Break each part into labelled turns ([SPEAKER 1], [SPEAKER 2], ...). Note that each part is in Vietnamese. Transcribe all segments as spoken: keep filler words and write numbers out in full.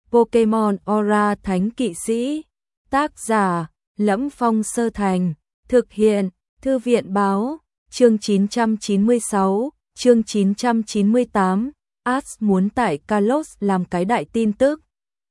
[SPEAKER 1] Pokemon Aura Thánh Kỵ Sĩ. Tác giả: Lẫm Phong Sơ Thành. Thực hiện: Thư viện Báo. Chương chín trăm chín mươi sáu, chương chín trăm chín mươi tám. Ash muốn tải Kalos làm cái đại tin tức.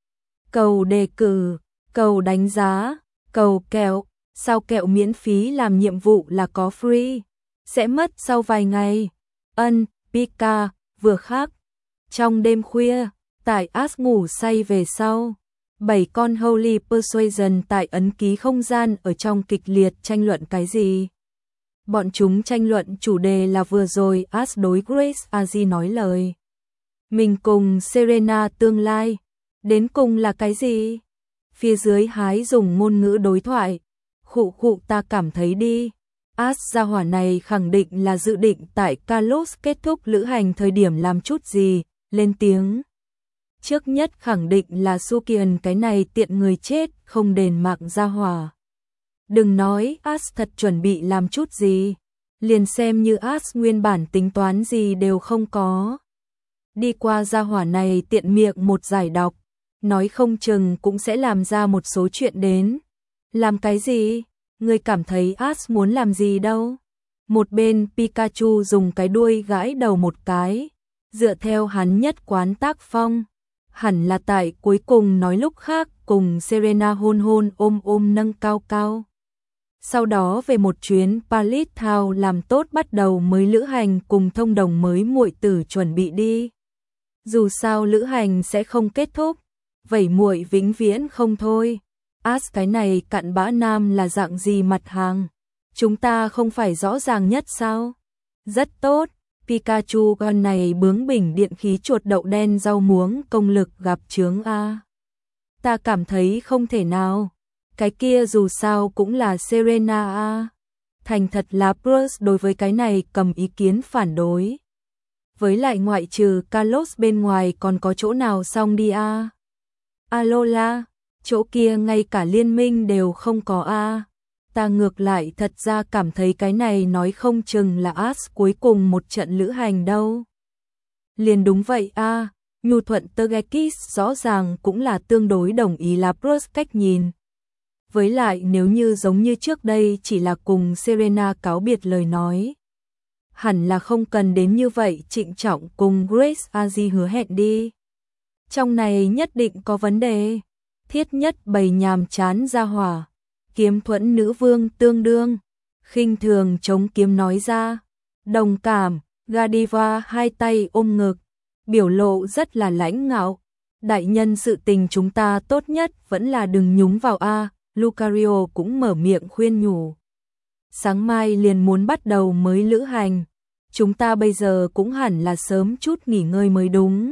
[SPEAKER 1] Cầu đề cử, cầu đánh giá, cầu kẹo. Sao kẹo miễn phí làm nhiệm vụ là có free? Sẽ mất sau vài ngày. Ân, Pika, vừa khắc. Trong đêm khuya, tại Ash ngủ say về sau. Bảy con Holy Persuasion tại ấn ký không gian ở trong kịch liệt tranh luận cái gì? Bọn chúng tranh luận chủ đề là vừa rồi Ash đối Grace Azi nói lời. Mình cùng Serena tương lai. Đến cùng là cái gì? Phía dưới hái dùng ngôn ngữ đối thoại. Khụ khụ ta cảm thấy đi. Ash gia hỏa này khẳng định là dự định tại Kalos kết thúc lữ hành thời điểm làm chút gì, lên tiếng. Trước nhất khẳng định là Sukian cái này tiện người chết không đền mạng gia hỏa. Đừng nói Ash thật chuẩn bị làm chút gì, liền xem như Ash nguyên bản tính toán gì đều không có. Đi qua gia hỏa này tiện miệng một giải đọc, nói không chừng cũng sẽ làm ra một số chuyện đến. Làm cái gì? Người cảm thấy Ash muốn làm gì đâu? Một bên Pikachu dùng cái đuôi gãi đầu một cái, dựa theo hắn nhất quán tác phong. Hẳn là tại cuối cùng nói lúc khác cùng Serena hôn hôn ôm ôm nâng cao cao. Sau đó về một chuyến Pallet Town làm tốt bắt đầu mới lữ hành cùng thông đồng mới muội tử chuẩn bị đi. Dù sao lữ hành sẽ không kết thúc, vậy muội vĩnh viễn không thôi. Ash cái này cặn bã nam là dạng gì mặt hàng? Chúng ta không phải rõ ràng nhất sao? Rất tốt, Pikachu con này bướng bỉnh điện khí chuột đậu đen rau muống công lực gặp chướng a. Ta cảm thấy không thể nào. Cái kia dù sao cũng là Serena a. Thành thật là Bruce đối với cái này cầm ý kiến phản đối. Với lại ngoại trừ Kalos bên ngoài còn có chỗ nào xong đi a? Alola, chỗ kia ngay cả liên minh đều không có a. Ta ngược lại thật ra cảm thấy cái này nói không chừng là Ash cuối cùng một trận lữ hành đâu. Liền đúng vậy a, nhu thuận Togekiss rõ ràng cũng là tương đối đồng ý là Bruce cách nhìn. Với lại nếu như giống như trước đây chỉ là cùng Serena cáo biệt lời nói, hẳn là không cần đến như vậy trịnh trọng cùng Grace Azi hứa hẹn đi. Trong này nhất định có vấn đề. Thiết nhất bầy nhàm chán ra hỏa. Kiếm thuẫn nữ vương tương đương, khinh thường chống kiếm nói ra. Đồng cảm, Godiva hai tay ôm ngực, biểu lộ rất là lãnh ngạo. Đại nhân sự tình chúng ta tốt nhất vẫn là đừng nhúng vào a. Lucario cũng mở miệng khuyên nhủ. Sáng mai liền muốn bắt đầu mới lữ hành, chúng ta bây giờ cũng hẳn là sớm chút nghỉ ngơi mới đúng.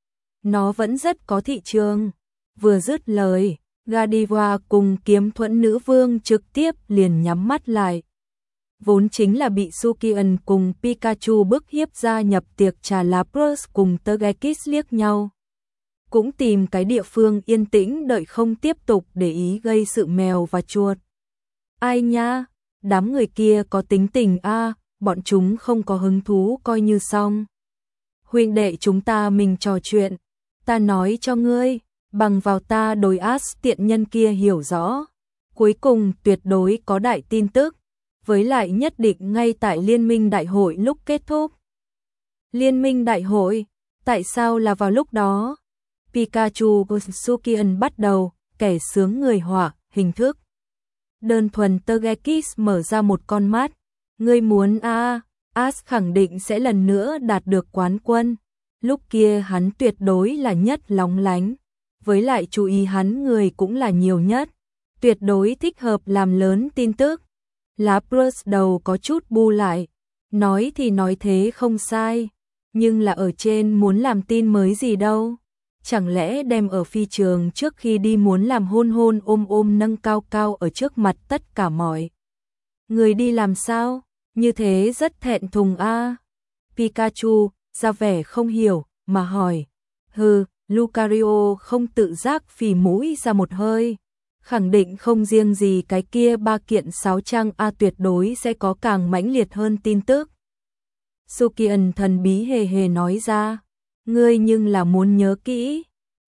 [SPEAKER 1] Nó vẫn rất có thị trường. Vừa dứt lời, Godiva cùng kiếm thuẫn nữ vương trực tiếp liền nhắm mắt lại. Vốn chính là bị Sukian cùng Pikachu bức hiếp gia nhập tiệc trà lá Bruce cùng Togekiss liếc nhau. Cũng tìm cái địa phương yên tĩnh đợi không tiếp tục để ý gây sự mèo và chuột. Ai nha, đám người kia có tính tình a, bọn chúng không có hứng thú coi như xong. Huynh đệ chúng ta mình trò chuyện, ta nói cho ngươi. Bằng vào ta đối Ash tiện nhân kia hiểu rõ, cuối cùng tuyệt đối có đại tin tức, với lại nhất định ngay tại liên minh đại hội lúc kết thúc. Liên minh đại hội? Tại sao là vào lúc đó? Pikachu Sukian bắt đầu, kẻ sướng người họa, hình thức. Đơn thuần Togekiss mở ra một con mắt, ngươi muốn a, Ash khẳng định sẽ lần nữa đạt được quán quân, lúc kia hắn tuyệt đối là nhất lóng lánh. Với lại chú ý hắn người cũng là nhiều nhất, tuyệt đối thích hợp làm lớn tin tức. Lá Bruce đầu có chút bu lại, nói thì nói thế không sai, nhưng là ở trên muốn làm tin mới gì đâu. Chẳng lẽ đem ở phi trường trước khi đi muốn làm hôn hôn ôm ôm nâng cao cao ở trước mặt tất cả mọi người đi làm sao? Như thế rất thẹn thùng a. Pikachu ra vẻ không hiểu mà hỏi. Hừ. Lucario không tự giác phì mũi ra một hơi, khẳng định không riêng gì cái kia ba kiện sáo trang a, tuyệt đối sẽ có càng mãnh liệt hơn tin tức. Sukian thần bí hề hề nói ra, ngươi nhưng là muốn nhớ kỹ,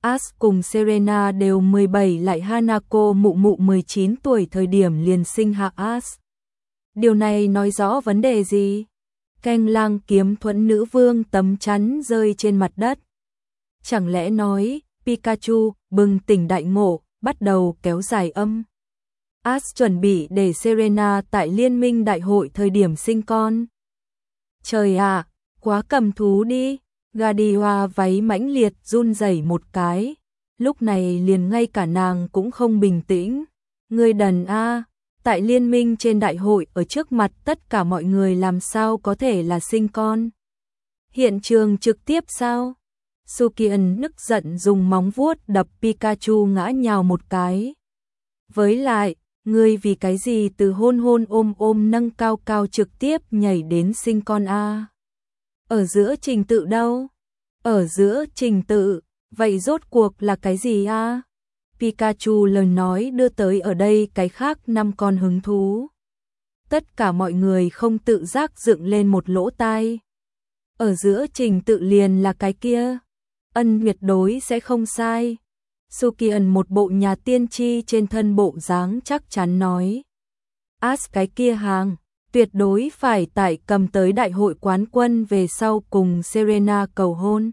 [SPEAKER 1] Ash cùng Serena đều mười bảy, lại Hanako mụ mụ mười chín tuổi thời điểm liền sinh hạ Ash. Điều này nói rõ vấn đề gì? Canh lang kiếm thuẫn nữ vương tấm chắn rơi trên mặt đất. Chẳng lẽ nói, Pikachu bừng tỉnh đại ngộ, bắt đầu kéo dài âm. Ash chuẩn bị để Serena tại liên minh đại hội thời điểm sinh con. Trời ạ, quá cầm thú đi. Godiva váy mãnh liệt run rẩy một cái. Lúc này liền ngay cả nàng cũng không bình tĩnh. Người đần a, tại liên minh trên đại hội ở trước mặt tất cả mọi người làm sao có thể là sinh con. Hiện trường trực tiếp sao? Sukian nức giận dùng móng vuốt đập Pikachu ngã nhào một cái. Với lại, ngươi vì cái gì từ hôn hôn ôm ôm nâng cao cao trực tiếp nhảy đến sinh con a? Ở giữa trình tự đâu? Ở giữa trình tự, vậy rốt cuộc là cái gì a? Pikachu lời nói đưa tới ở đây cái khác năm con hứng thú. Tất cả mọi người không tự giác dựng lên một lỗ tai. Ở giữa trình tự liền là cái kia. Ân tuyệt đối sẽ không sai. Sukian một bộ nhà tiên tri trên thân bộ dáng chắc chắn nói. Ash cái kia hàng, tuyệt đối phải tại cầm tới đại hội quán quân về sau cùng Serena cầu hôn.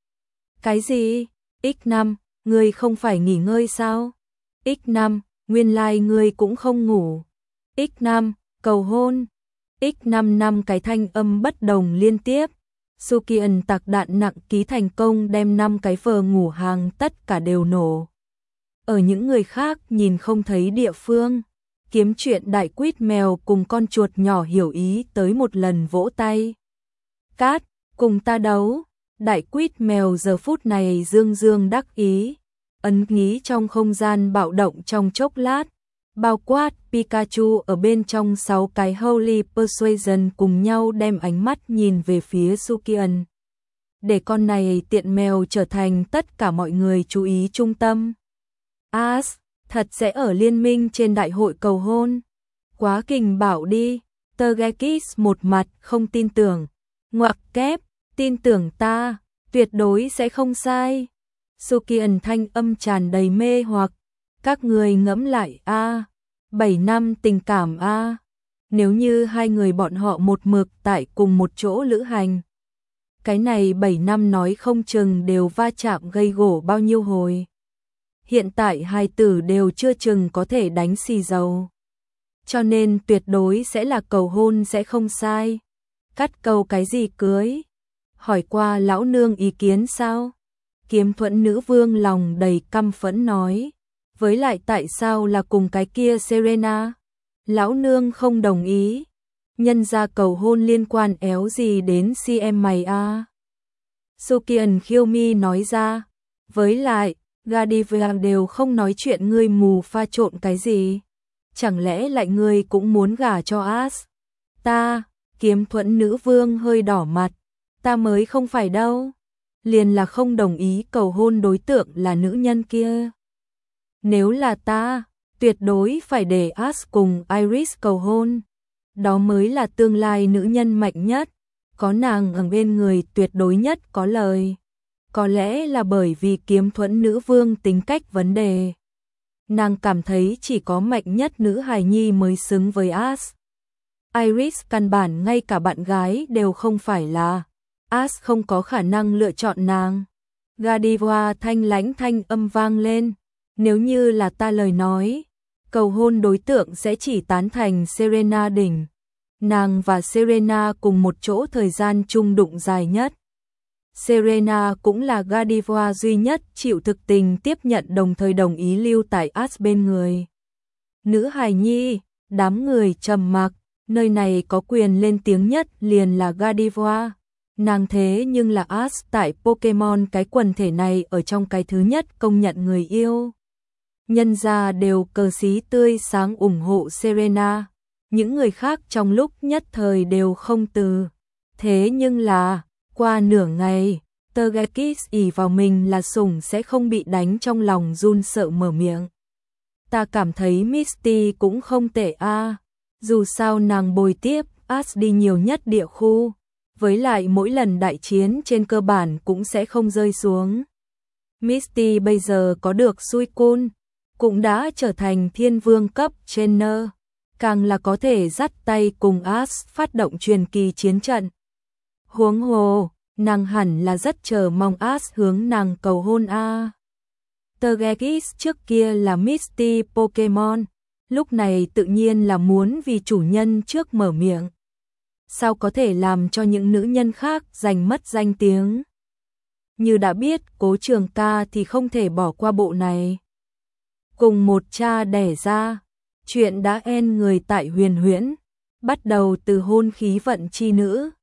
[SPEAKER 1] Cái gì? ích năm, ngươi không phải nghỉ ngơi sao? ích năm, nguyên lai like ngươi cũng không ngủ. ích năm, cầu hôn. ích năm năm cái thanh âm bất đồng liên tiếp. Sukian tạc đạn nặng ký thành công đem năm cái vờ ngủ hàng tất cả đều nổ. Ở những người khác nhìn không thấy địa phương, kiếm chuyện đại quýt mèo cùng con chuột nhỏ hiểu ý tới một lần vỗ tay. Cát, cùng ta đấu. Đại quýt mèo giờ phút này dương dương đắc ý, ấn ký trong không gian bạo động trong chốc lát, bao quát Pikachu ở bên trong sáu cái Holy Persuasion cùng nhau đem ánh mắt nhìn về phía Sukian. Để con này tiện mèo trở thành tất cả mọi người chú ý trung tâm. Ash, thật sẽ ở liên minh trên đại hội cầu hôn. Quá kình bảo đi. Togekiss một mặt không tin tưởng. Ngoặc kép, tin tưởng ta, tuyệt đối sẽ không sai. Sukian thanh âm tràn đầy mê hoặc. Các người ngẫm lại a, bảy năm tình cảm a. Nếu như hai người bọn họ một mực tại cùng một chỗ lữ hành, cái này bảy năm nói không chừng đều va chạm gây gổ bao nhiêu hồi. Hiện tại hai tử đều chưa chừng có thể đánh xì dầu. Cho nên tuyệt đối sẽ là cầu hôn sẽ không sai. Cắt cầu cái gì cưới? Hỏi qua lão nương ý kiến sao? Kiếm thuẫn nữ vương lòng đầy căm phẫn nói. Với lại tại sao là cùng cái kia Serena? Lão nương không đồng ý. Nhân ra cầu hôn liên quan éo gì đến si em mày a? Sukian khiêu mi nói ra. Với lại, Godiva đều không nói chuyện ngươi mù pha trộn cái gì. Chẳng lẽ lại ngươi cũng muốn gả cho Ash? Ta, kiếm thuẫn nữ vương hơi đỏ mặt. Ta mới không phải đâu. Liền là không đồng ý cầu hôn đối tượng là nữ nhân kia. Nếu là ta, tuyệt đối phải để Ash cùng Iris cầu hôn. Đó mới là tương lai nữ nhân mạnh nhất. Có nàng ở bên người tuyệt đối nhất có lời. Có lẽ là bởi vì kiếm thuẫn nữ vương tính cách vấn đề. Nàng cảm thấy chỉ có mạnh nhất nữ hài nhi mới xứng với Ash. Iris căn bản ngay cả bạn gái đều không phải là. Ash không có khả năng lựa chọn nàng. Godiva thanh lãnh thanh âm vang lên. Nếu như là ta lời nói, cầu hôn đối tượng sẽ chỉ tán thành Serena đỉnh. Nàng và Serena cùng một chỗ thời gian chung đụng dài nhất. Serena cũng là Godiva duy nhất chịu thực tình tiếp nhận đồng thời đồng ý lưu tại Ash bên người. Nữ hài nhi, đám người trầm mặc, nơi này có quyền lên tiếng nhất liền là Godiva. Nàng thế nhưng là Ash tại Pokemon cái quần thể này ở trong cái thứ nhất công nhận người yêu. Nhân gia đều cờ xí tươi sáng ủng hộ Serena. Những người khác trong lúc nhất thời đều không từ. Thế nhưng là, qua nửa ngày, Togekiss ỷ vào mình là sủng sẽ không bị đánh trong lòng run sợ mở miệng. Ta cảm thấy Misty cũng không tệ a. Dù sao nàng bồi tiếp Ash đi nhiều nhất địa khu. Với lại mỗi lần đại chiến trên cơ bản cũng sẽ không rơi xuống. Misty bây giờ có được Suicune, cũng đã trở thành thiên vương cấp trainer, càng là có thể dắt tay cùng Ash phát động truyền kỳ chiến trận. Huống hồ, nàng hẳn là rất chờ mong Ash hướng nàng cầu hôn a. Togekiss trước kia là Misty Pokemon, lúc này tự nhiên là muốn vì chủ nhân trước mở miệng. Sao có thể làm cho những nữ nhân khác giành mất danh tiếng? Như đã biết Cố Trường Ca thì không thể bỏ qua bộ này. Cùng một cha đẻ ra, chuyện đã en người tại Huyền Huyễn, bắt đầu từ hôn khí vận chi nữ.